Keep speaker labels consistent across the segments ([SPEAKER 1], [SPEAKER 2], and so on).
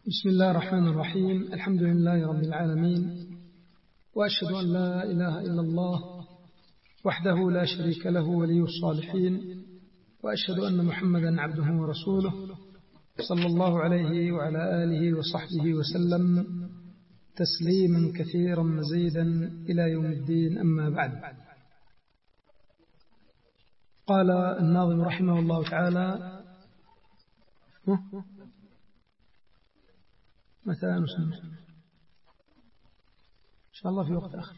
[SPEAKER 1] بسم الله الرحمن الرحيم. الحمد لله رب العالمين، وأشهد أن لا إله إلا الله وحده لا شريك له ولي الصالحين، وأشهد أن محمدا عبده ورسوله صلى الله عليه وعلى آله وصحبه وسلم تسليما كثيرا مزيدا إلى يوم الدين. أما بعد، قال الناظم رحمه الله تعالى: متى نسمع إن شاء الله في وقت آخر.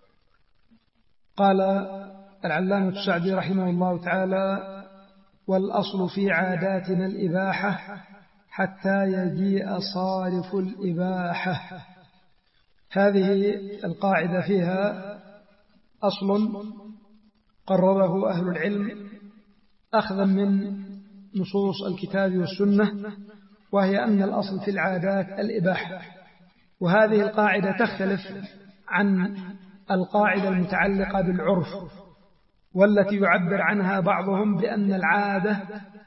[SPEAKER 1] قال العلامة السعدي رحمه الله تعالى: والأصل في عاداتنا الإباحة حتى يجيء صارف الإباحة. هذه القاعدة فيها أصل قرره أهل العلم أخذا من نصوص الكتاب والسنة، وهي أن الأصل في العادات الإباحة. وهذه القاعدة تختلف عن القاعدة المتعلقة بالعرف، والتي يعبر عنها بعضهم بأن العادة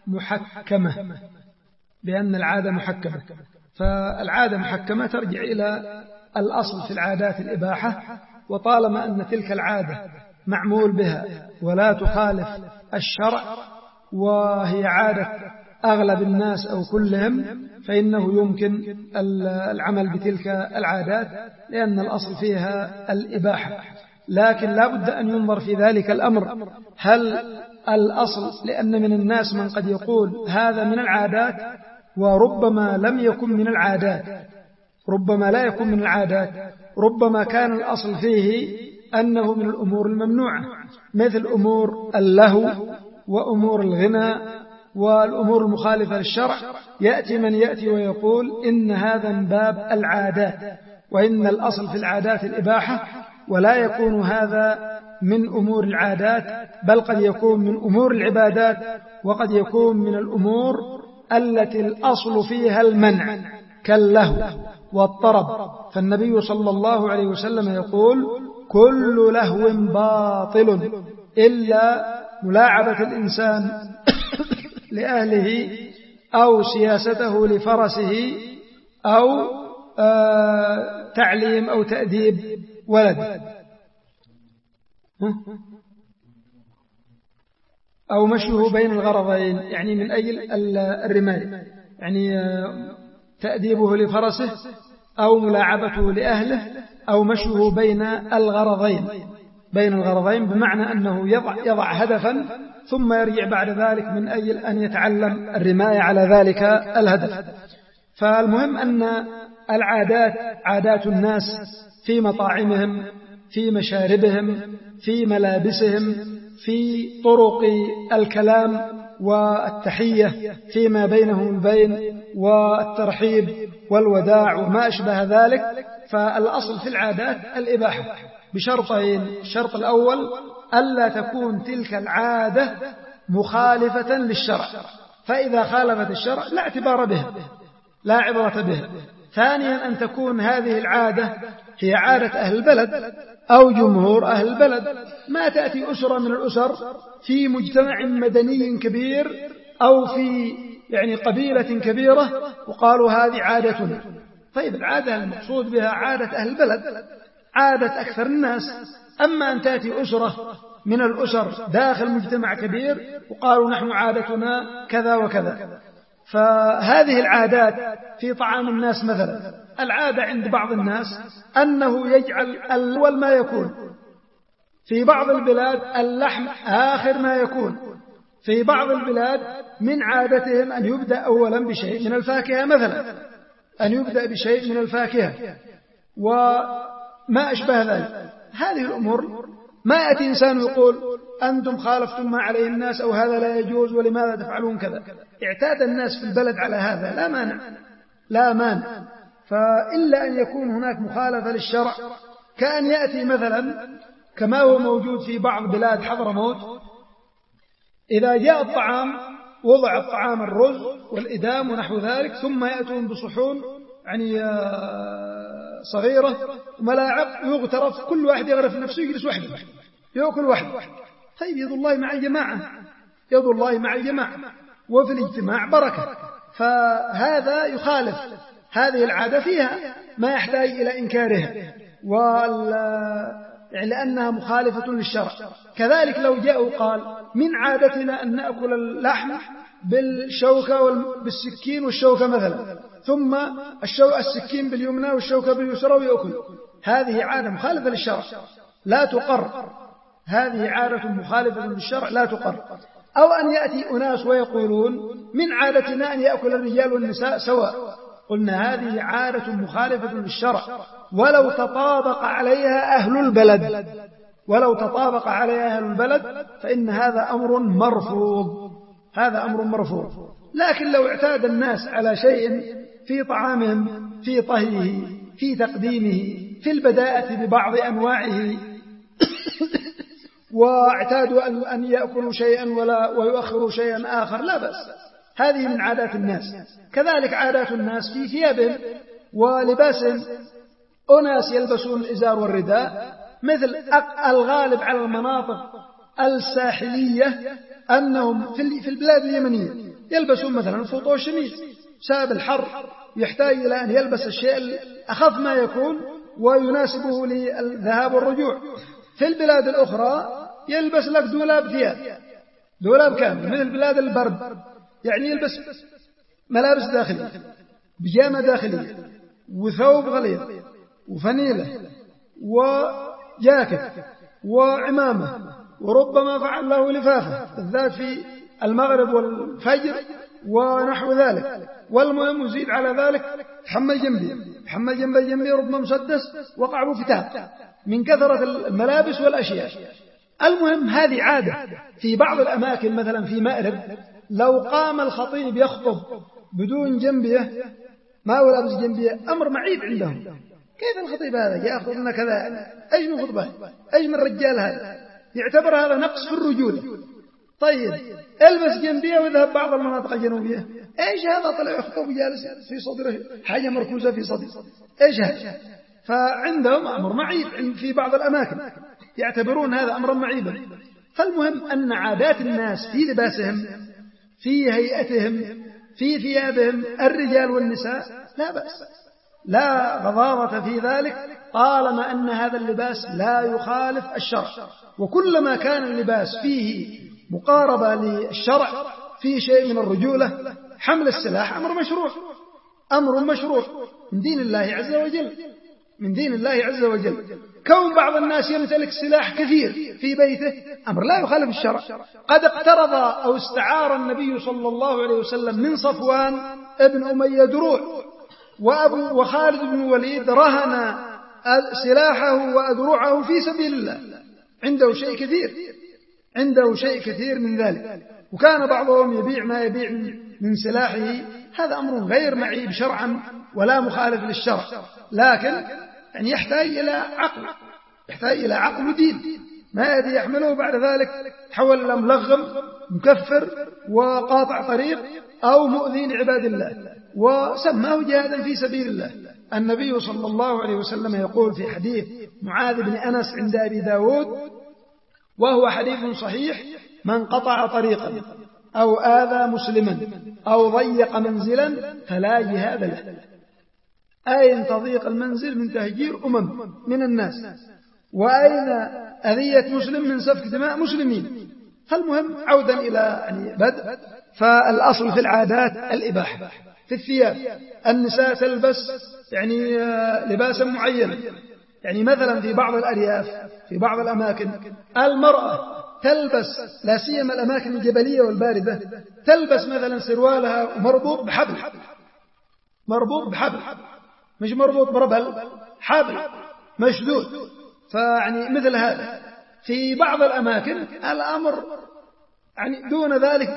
[SPEAKER 1] محكمة. فالعادة محكمة ترجع إلى الأصل في العادات الإباحة، وطالما أن تلك العادة معمول بها ولا تخالف الشرع، وهي عادة أغلب الناس أو كلهم، فإنه يمكن العمل بتلك العادات، لأن الأصل فيها الإباحة. لكن لا بد أن ينظر في ذلك الأمر، هل الأصل، لأن من الناس من قد يقول هذا من العادات وربما لم يكن من العادات، ربما لا يكون من العادات، ربما كان الأصل فيه أنه من الأمور الممنوعة، مثل أمور اللهو وأمور الغنى والأمور المخالفة للشرع. يأتي من يأتي ويقول إن هذا من باب العادات، وإن الأصل في العادات الإباحة، ولا يكون هذا من أمور العادات، بل قد يكون من أمور العبادات، وقد يكون من الأمور التي الأصل فيها المنع كاللهو والطرب. فالنبي صلى الله عليه وسلم يقول: كل لهو باطل إلا ملاعبة الإنسان لأهله، أو سياسته لفرسه، أو تعليم أو تأديب ولد، أو مشيه بين الغرضين، يعني من أجل الرماية، يعني تأديبه لفرسه أو ملاعبته لأهله أو مشيه بين الغرضين، بمعنى أنه يضع هدفا ثم يرجع بعد ذلك من أجل أن يتعلم الرماية على ذلك الهدف. فالمهم أن العادات عادات الناس في مطاعمهم، في مشاربهم، في ملابسهم، في طرق الكلام والتحية فيما بينهم البين، والترحيب والوداع وما أشبه ذلك. فالأصل في العادات الإباحة بشرطين: الشرط الأول ألا تكون تلك العادة مخالفة للشرع، فإذا خالفت الشرع لا اعتبار بها، لا عبرة بها. ثانيا أن تكون هذه العادة هي عادة أهل البلد أو جمهور أهل البلد، ما تأتي أسرة من الأسر في مجتمع مدني كبير أو في قبيلة كبيرة وقالوا هذه عادتنا. طيب، العادة المقصود بها عادة أهل البلد، عادة أكثر الناس. أما أن تأتي أسرة من الأسر داخل مجتمع كبير وقالوا نحن عادتنا كذا وكذا. فهذه العادات في طعام الناس مثلا، العادة عند بعض الناس أنه يجعل الأول ما يكون، في بعض البلاد اللحم آخر ما يكون، في بعض البلاد من عادتهم أن يبدأ أولا بشيء من الفاكهة مثلا، أن يبدأ بشيء من الفاكهة وما أشبه ذلك. هذه الأمور ما يأتي إنسان يقول أنتم خالفتم ما عليه الناس، أو هذا لا يجوز ولماذا تفعلون كذا. اعتاد الناس في البلد على هذا، لا مانع. فإلا أن يكون هناك مخالفة للشرع، كأن يأتي مثلا كما هو موجود في بعض بلاد حضرموت، إذا جاء الطعام وضع الطعام الرز والإدام ونحو ذلك، ثم يأتون بصحون صغيرة وملاعب يغترف، كل واحد يغرف نفسه يجلس وحده يأكل وحده. طيب، يد الله مع الجماعة، وفي الاجتماع بركة. فهذا يخالف هذه العادة فيها ما يحتاج إلى إنكارها لأنها مخالفة للشرع. كذلك لو جاء وقال من عادتنا أن نأكل اللحم بالشوكة بالسكين والشوكة مثلا، ثم السكين باليمنى والشوكة باليسرى ويأكل، هذه عادة مخالفة للشرع لا تقر، هذه عادة مخالفة للشرع لا تقر. أو أن يأتي أناس ويقولون من عادتنا أن يأكل الرجال والنساء سواء، قلنا هذه عادة مخالفة للشرع ولو تطابق عليها أهل البلد، ولو تطابق عليها أهل البلد فإن هذا أمر مرفوض، هذا أمر مرفوض. لكن لو اعتاد الناس على شيء في طعامهم، في طهيه، في تقديمه، في البداءة ببعض أنواعه واعتادوا أن يأكلوا شيئا ويؤخروا شيئا آخر لا بأس، هذه من عادات الناس. كذلك عادات الناس في ثيابهم ولباسهم، أناس يلبسون الإزار والرداء، مثل الغالب على المناطق الساحلية أنهم في البلاد اليمنية يلبسون مثلا الفوطو والشميز، بسبب الحر يحتاج إلى أن يلبس الشيء أخف ما يكون ويناسبه للذهاب والرجوع. في البلاد الأخرى يلبس لك دولاب ثياب، دولاب كامل، مثل بلاد البرد يعني يلبس ملابس داخلية، بيجامة داخلية، وثوب غليظ، وفنيلة، وجاكيت، وعمامة، وربما فعل له لفافة بالذات في المغرب والفجر ونحو ذلك. والمهم يزيد على ذلك حمل جنبي ربما مسدس وقع بفتاة من كثرة الملابس والأشياء. المهم هذه عادة في بعض الأماكن، مثلا في مأرب لو قام الخطيب يخطب بدون جنبية، ما هو لابس جنبية، أمر معيب عندهم. كيف الخطيب هذا يأخذ لنا كذا؟ أيش من خطبة؟ أيش من رجال هذا؟ يعتبر هذا نقص في الرجولة. طيب البس جنبية وذهب بعض المناطق الجنوبية، ايش هذا؟ طلع يخطب جالس في صدره حاجة مركوزة في صدره، ايش هذا؟ فعندهم أمر معيب في بعض الأماكن، يعتبرون هذا أمرا معيبا. فالمهم أن عادات الناس في لباسهم، في هيئتهم، في ثيابهم، الرجال والنساء لا بأس، لا غضاضة في ذلك طالما أن هذا اللباس لا يخالف الشرع. وكلما كان اللباس فيه مقاربة للشرع، فيه شيء من الرجولة، حمل السلاح أمر مشروع من دين الله عز وجل، من دين الله عز وجل. كون بعض الناس يمتلك سلاح كثير في بيته أمر لا يخالف الشرع. قد اقترض أو استعار النبي صلى الله عليه وسلم من صفوان ابن أمية دروع، وخالد بن الوليد رهن سلاحه وأدروعه في سبيل الله، عنده شيء كثير من ذلك. وكان بعضهم يبيع ما يبيع من سلاحه، هذا أمر غير معيب شرعا ولا مخالف للشرع، لكن يعني يحتاج إلى عقل ودين، ما يدي يحمله بعد ذلك تحول إلى ملغم مكفر وقاطع طريق أو مؤذي لعباد الله، وسماه جهادا في سبيل الله. النبي صلى الله عليه وسلم يقول في حديث معاذ بن أنس عند أبي داود وهو حديث صحيح: من قطع طريقا أو آذى مسلما أو ضيق منزلا فلا جهاد له. أين تضيق المنزل من تهجير من الناس، وأين أذية مسلم من سفك دماء مسلمين. فالمهم عودا إلى بدء، فالأصل في العادات الإباحة. في الثياب النساء تلبس لباسا معينا، مثلا في بعض الأرياف في بعض الأماكن المرأة تلبس، لا سيما الأماكن الجبلية والباردة، تلبس مثلا سروالها مربوط بحبل، مش مربوط بربل، حبل مشدود. مثل هذا في بعض الأماكن الأمر دون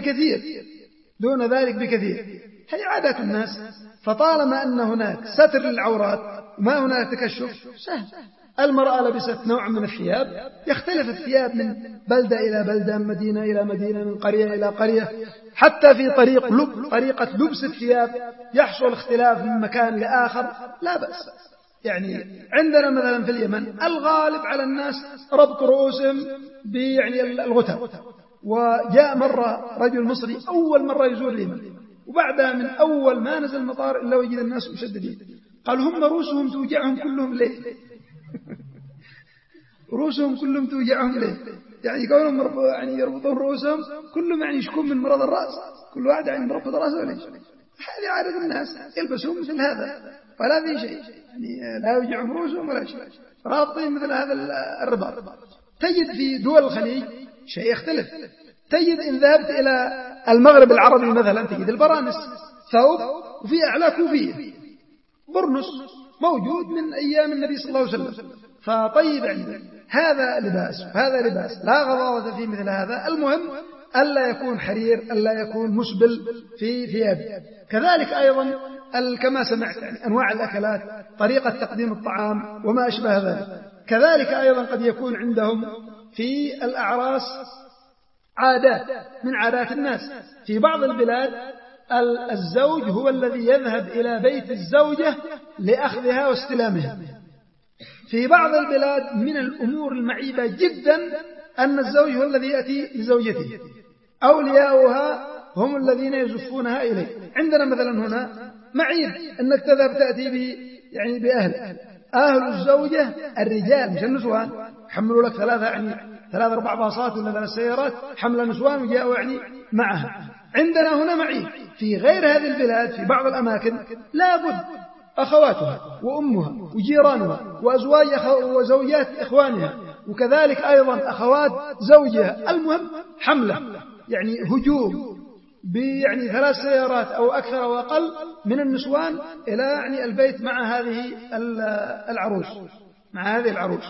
[SPEAKER 1] ذلك بكثير. هي عادات الناس. فطالما أن هناك ستر للعورات وما هناك تكشف سهل. المرأة لبست نوع من الثياب، يختلف الثياب من بلدة إلى بلدة، من مدينة إلى مدينة، من قرية إلى قرية، حتى في طريقة لبس الثياب يحصل اختلاف من مكان لآخر، لا بأس. عندنا مثلا في اليمن الغالب على الناس ربط رؤوسهم بالغتر. وجاء مرة رجل مصري أول مرة يزور اليمن، وبعدها من أول ما نزل المطار إلا وجد الناس مشددين. قال هم رؤوسهم توجعهم كلهم ليه؟ رؤوسهم كلهم توجعهم ليه؟ يعني كونهم يعني يربطون رؤوسهم كلهم يعني يشكون من مرض الرأس، كل واحد يعني مربط رأسه ليش؟ هذه عادة الناس يلبسون مثل هذا ولا في شيء، يعني لا يوجعهم رؤوسهم ولا شيء، رابطين مثل هذا الرباط. تجد في دول الخليج شيء يختلف. تجد إن ذهبت إلى المغرب العربي مثلا تجد البرانس ثوب وفي أعلى كوفية برنس موجود من أيام النبي صلى الله عليه وسلم. فطيب عندنا هذا لباس وهذا لباس لا غضاضة في مثل هذا. المهم ألا يكون حرير، ألا يكون مسبل في ثيابه. كذلك أيضا كما سمعت يعني أنواع الأكلات، طريقة تقديم الطعام وما أشبه ذلك. كذلك أيضا قد يكون عندهم في الأعراس عادات من عادات الناس. في بعض البلاد الزوج هو الذي يذهب إلى بيت الزوجة لأخذها واستلامها. في بعض البلاد من الأمور المعيبة جدا أن الزوج هو الذي يأتي لزوجته، أولياؤها هم الذين يزفونها إليه. عندنا مثلا هنا معيب أنك تذهب تأتي يعني أهل الزوجة الرجال مش النسوان، حملوا لك ثلاث 4 باصات ولا 3 سيارات حمل نسوان وجاءوا يعني معها. عندنا هنا معيب. في غير هذه البلاد في بعض الأماكن لابد أخواتها وأمها وجيرانها وأزواج وزوجات إخوانها وكذلك أيضا أخوات زوجها، المهم حملة يعني هجوم يعني 3 سيارات أو أكثر أو أقل من النسوان إلى يعني البيت مع هذه العروس.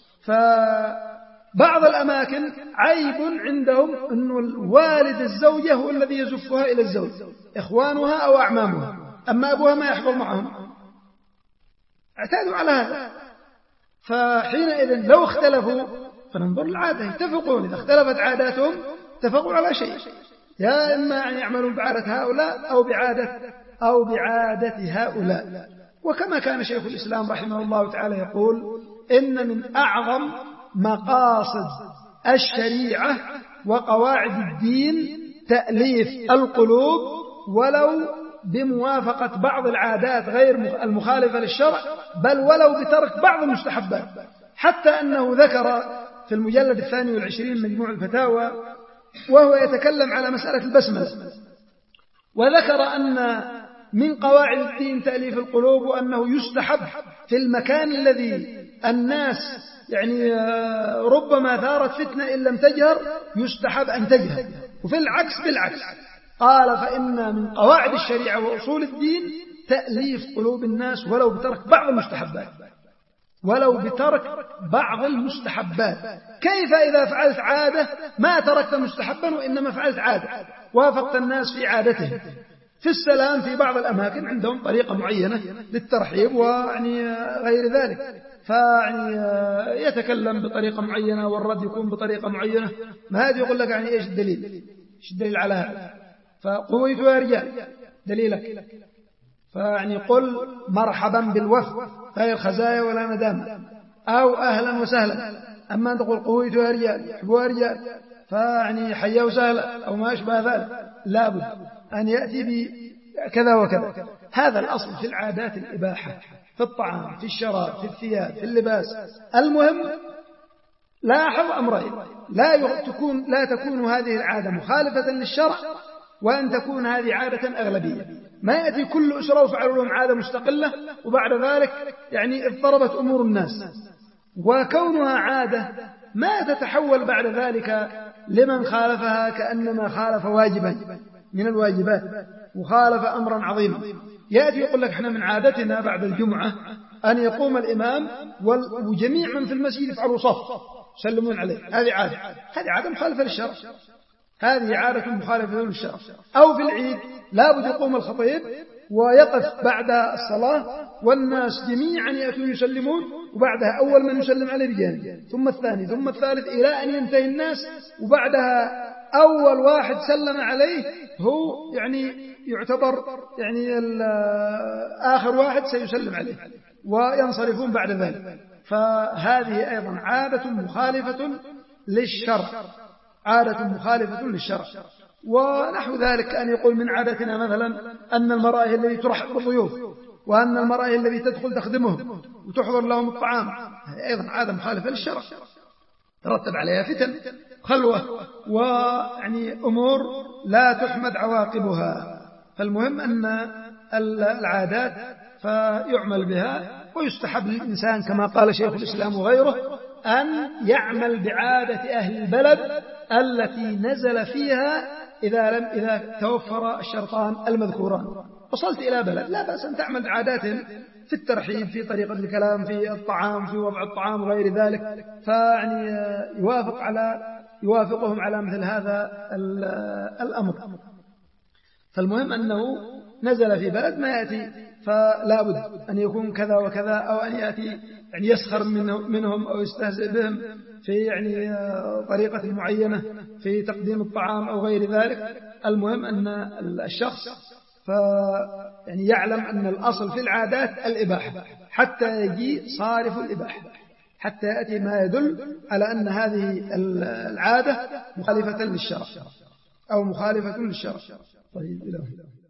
[SPEAKER 1] فبعض الأماكن عيب عندهم أن والد الزوجة هو الذي يزفها إلى الزوج، إخوانها أو أعمامها، أما أبوها ما يحضر معهم. اعتادوا على هذا. فحينئذ لو اختلفوا فننظر العادة، يتفقون. إذا اختلفت عاداتهم اتفقوا على شيء، يا إما يعني يعملون بعادة هؤلاء أو بعادة هؤلاء. وكما كان شيخ الإسلام رحمه الله تعالى يقول إن من أعظم مقاصد الشريعة وقواعد الدين تأليف القلوب ولو بموافقة بعض العادات غير المخالفة للشرع، بل ولو بترك بعض المستحبات. حتى أنه ذكر في المجلد 22 من مجموع الفتاوى وهو يتكلم على مسألة البسملة، وذكر أن من قواعد الدين تأليف القلوب وأنه يستحب في المكان الذي الناس يعني ربما ثارت فتنة إن لم تجهر يستحب أن تجهر، وفي العكس بالعكس. قال فإن من قواعد الشريعة وأصول الدين تأليف قلوب الناس ولو بترك بعض المستحبات. كيف إذا فعلت عادة ما تركت مستحبا وإنما فعلت عادة وافقت الناس في عادتهم؟ في السلام في بعض الأماكن عندهم طريقة معينة للترحيب ويعني غير ذلك، فيعني يتكلم بطريقة معينة والرد يكون بطريقة معينة. ما هذا يقول لك يعني إيش الدليل على هذا؟ فقويت يا رجال دليلك، فيعني قل مرحبا بالوفد غير خزايا ولا ندامة، أو أهلا وسهلا. أما أن تقول قويت يا رجال حبوا يا رجال فيعني حيا وسهلا أو ما أشبه ذلك، لابد أن يأتي بكذا وكذا. هذا الأصل في العادات الإباحة، في الطعام، في الشراب، في الثياب، في اللباس. المهم لاحظ أمرين: لا تكون هذه العادة مخالفة للشرع، وأن تكون هذه عادة أغلبية. ما يأتي كل أسرة وفعلوا لهم عادة مستقلة وبعد ذلك يعني اضطربت أمور الناس. وكونها عادة ما تتحول بعد ذلك لمن خالفها كأنما خالف واجبا من الواجبات وخالف أمرا عظيما. يأتي يقول لك احنا من عادتنا بعد الجمعة أن يقوم الإمام وجميع من في المسجد يفعلوا صف يسلمون عليه. هذه عادة مخالفة للشرع، هذه عادة مخالفة للشرع. أو في العيد لابد يقوم الخطيب ويقف بعد الصلاة والناس جميعا يأتون يسلمون، وبعدها أول من يسلم عليه بجانب ثم الثاني ثم الثالث إلى أن ينتهي الناس، وبعدها أول واحد سلم عليه هو يعني يعتبر يعني آخر واحد سيسلم عليه وينصرفون بعد ذلك. فهذه أيضا عادة مخالفة للشرع، ونحو ذلك أن يقول من عادتنا مثلا أن المرأة هي التي ترحب بالضيوف، وأن المرأة هي التي تدخل تخدمهم وتحضر لهم الطعام، أيضا عادة مخالفة للشرع ترتب عليها فتن خلوة ويعني أمور لا تحمد عواقبها. فالمهم أن العادات فيعمل بها، ويستحب للإنسان كما قال شيخ الإسلام وغيره أن يعمل بعادة أهل البلد التي نزل فيها إذا توفر الشرطان المذكوران. وصلت إلى بلد لا بأس أن تعمل عاداتهم في الترحيب، في طريقة الكلام، في الطعام، في وضع الطعام وغير ذلك، فيعني يوافقهم على مثل هذا الأمر. فالمهم أنه نزل في بلد ما يأتي فلا بد أن يكون كذا وكذا، أو أن يأتي يعني يسخر منهم أو يستهزئ بهم في يعني طريقة معينة في تقديم الطعام أو غير ذلك. المهم أن الشخص يعني يعلم أن الأصل في العادات الإباحة حتى يجي صارف الإباحة، حتى يأتي ما يدل على أن هذه العادة مخالفة للشرع أو مخالفة للشرع. طيب.